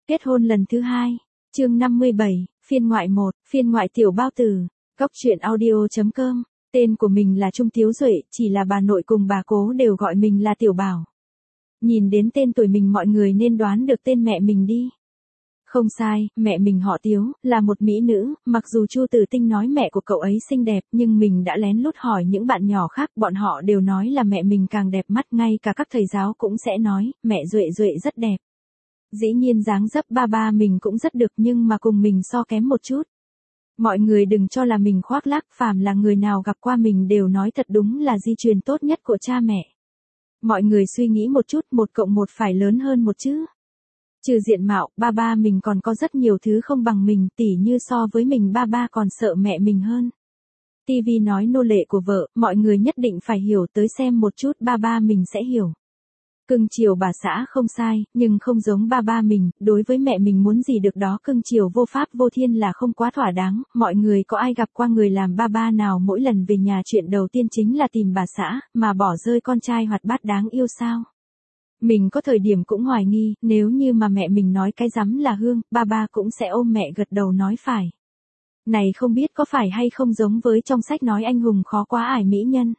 Kết hôn lần thứ 2. Chương 57, phiên ngoại 1, phiên ngoại tiểu bao tử. Góc truyện audio.com. Tên của mình là Trung Tiếu Duệ, chỉ là bà nội cùng bà cố đều gọi mình là Tiểu Bảo. Nhìn đến tên tuổi mình mọi người nên đoán được tên mẹ mình đi. Không sai, mẹ mình họ Tiếu, là một mỹ nữ, mặc dù Chu Tử Tinh nói mẹ của cậu ấy xinh đẹp nhưng mình đã lén lút hỏi những bạn nhỏ khác, bọn họ đều nói là mẹ mình càng đẹp mắt, ngay cả các thầy giáo cũng sẽ nói, mẹ Duệ Duệ rất đẹp. Dĩ nhiên dáng dấp ba mình cũng rất được nhưng mà cùng mình so kém một chút. Mọi người đừng cho là mình khoác lác, phàm là người nào gặp qua mình đều nói thật đúng là di truyền tốt nhất của cha mẹ. Mọi người suy nghĩ một chút, 1 cộng 1 phải lớn hơn một chứ. Trừ diện mạo, ba mình còn có rất nhiều thứ không bằng mình, tỉ như so với mình ba còn sợ mẹ mình hơn. TV nói nô lệ của vợ, mọi người nhất định phải hiểu, tới xem một chút ba mình sẽ hiểu. Cưng chiều bà xã không sai, nhưng không giống ba mình, đối với mẹ mình muốn gì được đó, cưng chiều vô pháp vô thiên là không quá thỏa đáng. Mọi người có ai gặp qua người làm ba nào mỗi lần về nhà chuyện đầu tiên chính là tìm bà xã, mà bỏ rơi con trai hoạt bát đáng yêu sao? Mình có thời điểm cũng hoài nghi, nếu như mà mẹ mình nói cái rắm là hương, ba cũng sẽ ôm mẹ gật đầu nói phải. Này không biết có phải hay không giống với trong sách nói anh hùng khó quá ải mỹ nhân.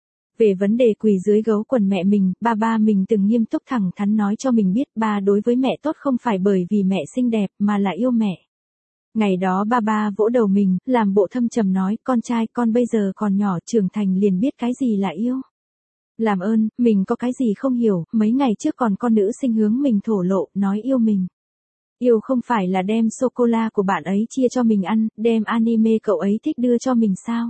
Về vấn đề quỳ dưới gấu quần mẹ mình, ba mình từng nghiêm túc thẳng thắn nói cho mình biết, ba đối với mẹ tốt không phải bởi vì mẹ xinh đẹp mà là yêu mẹ. Ngày đó ba vỗ đầu mình, làm bộ thâm trầm nói, con trai con bây giờ còn nhỏ, trưởng thành liền biết cái gì là yêu. Làm ơn, mình có cái gì không hiểu, mấy ngày trước còn con nữ sinh hướng mình thổ lộ, nói yêu mình. Yêu không phải là đem sô-cô-la của bạn ấy chia cho mình ăn, đem anime cậu ấy thích đưa cho mình sao?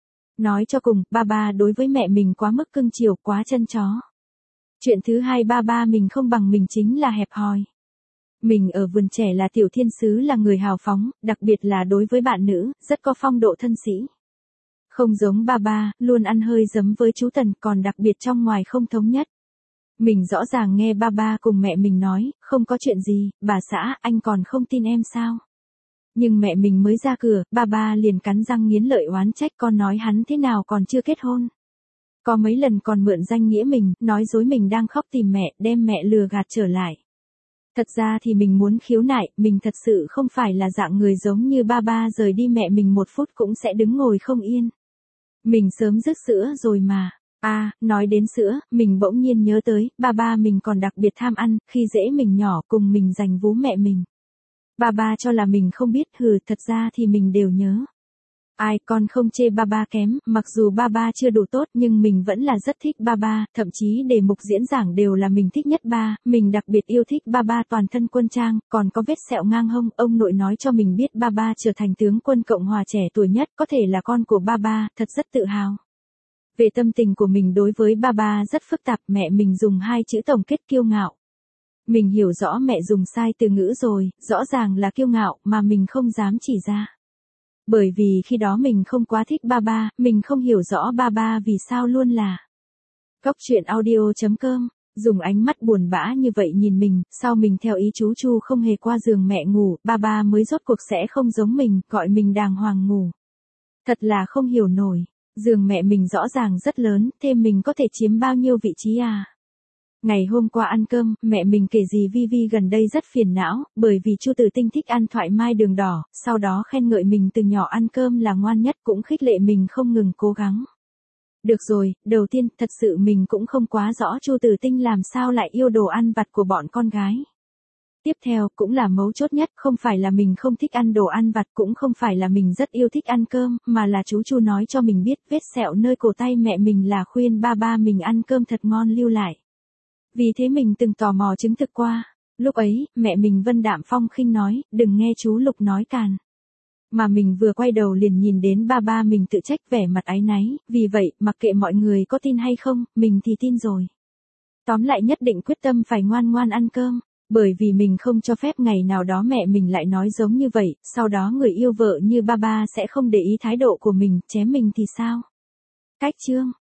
Nói cho cùng, ba đối với mẹ mình quá mức cưng chiều, quá chân chó. Chuyện thứ hai, ba mình không bằng mình chính là hẹp hòi. Mình ở vườn trẻ là tiểu thiên sứ, là người hào phóng, đặc biệt là đối với bạn nữ, rất có phong độ thân sĩ. Không giống ba, luôn ăn hơi giấm với chú Tần, còn đặc biệt trong ngoài không thống nhất. Mình rõ ràng nghe ba cùng mẹ mình nói, không có chuyện gì, bà xã, anh còn không tin em sao? Nhưng mẹ mình mới ra cửa, ba liền cắn răng nghiến lợi oán trách, con nói hắn thế nào còn chưa kết hôn. Có mấy lần còn mượn danh nghĩa mình, nói dối mình đang khóc tìm mẹ, đem mẹ lừa gạt trở lại. Thật ra thì mình muốn khiếu nại, mình thật sự không phải là dạng người giống như ba rời đi mẹ mình 1 phút cũng sẽ đứng ngồi không yên. Mình sớm dứt sữa rồi mà. Nói đến sữa, mình bỗng nhiên nhớ tới, ba mình còn đặc biệt tham ăn, khi dễ mình nhỏ cùng mình giành vú mẹ mình. Ba cho là mình không biết, thật ra thì mình đều nhớ. Ai, con không chê ba kém, mặc dù ba chưa đủ tốt nhưng mình vẫn là rất thích ba, thậm chí đề mục diễn giảng đều là mình thích nhất ba, mình đặc biệt yêu thích ba toàn thân quân trang, còn có vết sẹo ngang hông, ông nội nói cho mình biết ba trở thành tướng quân Cộng hòa trẻ tuổi nhất, có thể là con của ba, thật rất tự hào. Về tâm tình của mình đối với ba rất phức tạp, mẹ mình dùng 2 chữ tổng kết kiêu ngạo. Mình hiểu rõ mẹ dùng sai từ ngữ rồi, rõ ràng là kiêu ngạo mà mình không dám chỉ ra. Bởi vì khi đó mình không quá thích ba, mình không hiểu rõ ba vì sao luôn là. Góc truyện audio.com, dùng ánh mắt buồn bã như vậy nhìn mình, sao mình theo ý chú Chu không hề qua giường mẹ ngủ, ba mới rốt cuộc sẽ không giống mình, gọi mình đàng hoàng ngủ. Thật là không hiểu nổi, giường mẹ mình rõ ràng rất lớn, thêm mình có thể chiếm bao nhiêu vị trí à? Ngày hôm qua ăn cơm, mẹ mình kể dì Vi gần đây rất phiền não, bởi vì Chu Tử Tinh thích ăn thoại mai đường đỏ, sau đó khen ngợi mình từ nhỏ ăn cơm là ngoan nhất, cũng khích lệ mình không ngừng cố gắng. Được rồi, đầu tiên, thật sự mình cũng không quá rõ Chu Tử Tinh làm sao lại yêu đồ ăn vặt của bọn con gái. Tiếp theo, cũng là mấu chốt nhất, không phải là mình không thích ăn đồ ăn vặt, cũng không phải là mình rất yêu thích ăn cơm, mà là chú Chu nói cho mình biết vết sẹo nơi cổ tay mẹ mình là khuyên ba mình ăn cơm thật ngon lưu lại. Vì thế mình từng tò mò chứng thực qua. Lúc ấy, mẹ mình vân đạm phong khinh nói, đừng nghe chú Lục nói càn. Mà mình vừa quay đầu liền nhìn đến ba mình tự trách, vẻ mặt áy náy, vì vậy, mặc kệ mọi người có tin hay không, mình thì tin rồi. Tóm lại nhất định quyết tâm phải ngoan ngoan ăn cơm, bởi vì mình không cho phép ngày nào đó mẹ mình lại nói giống như vậy, sau đó người yêu vợ như ba sẽ không để ý thái độ của mình, chém mình thì sao? Cách chương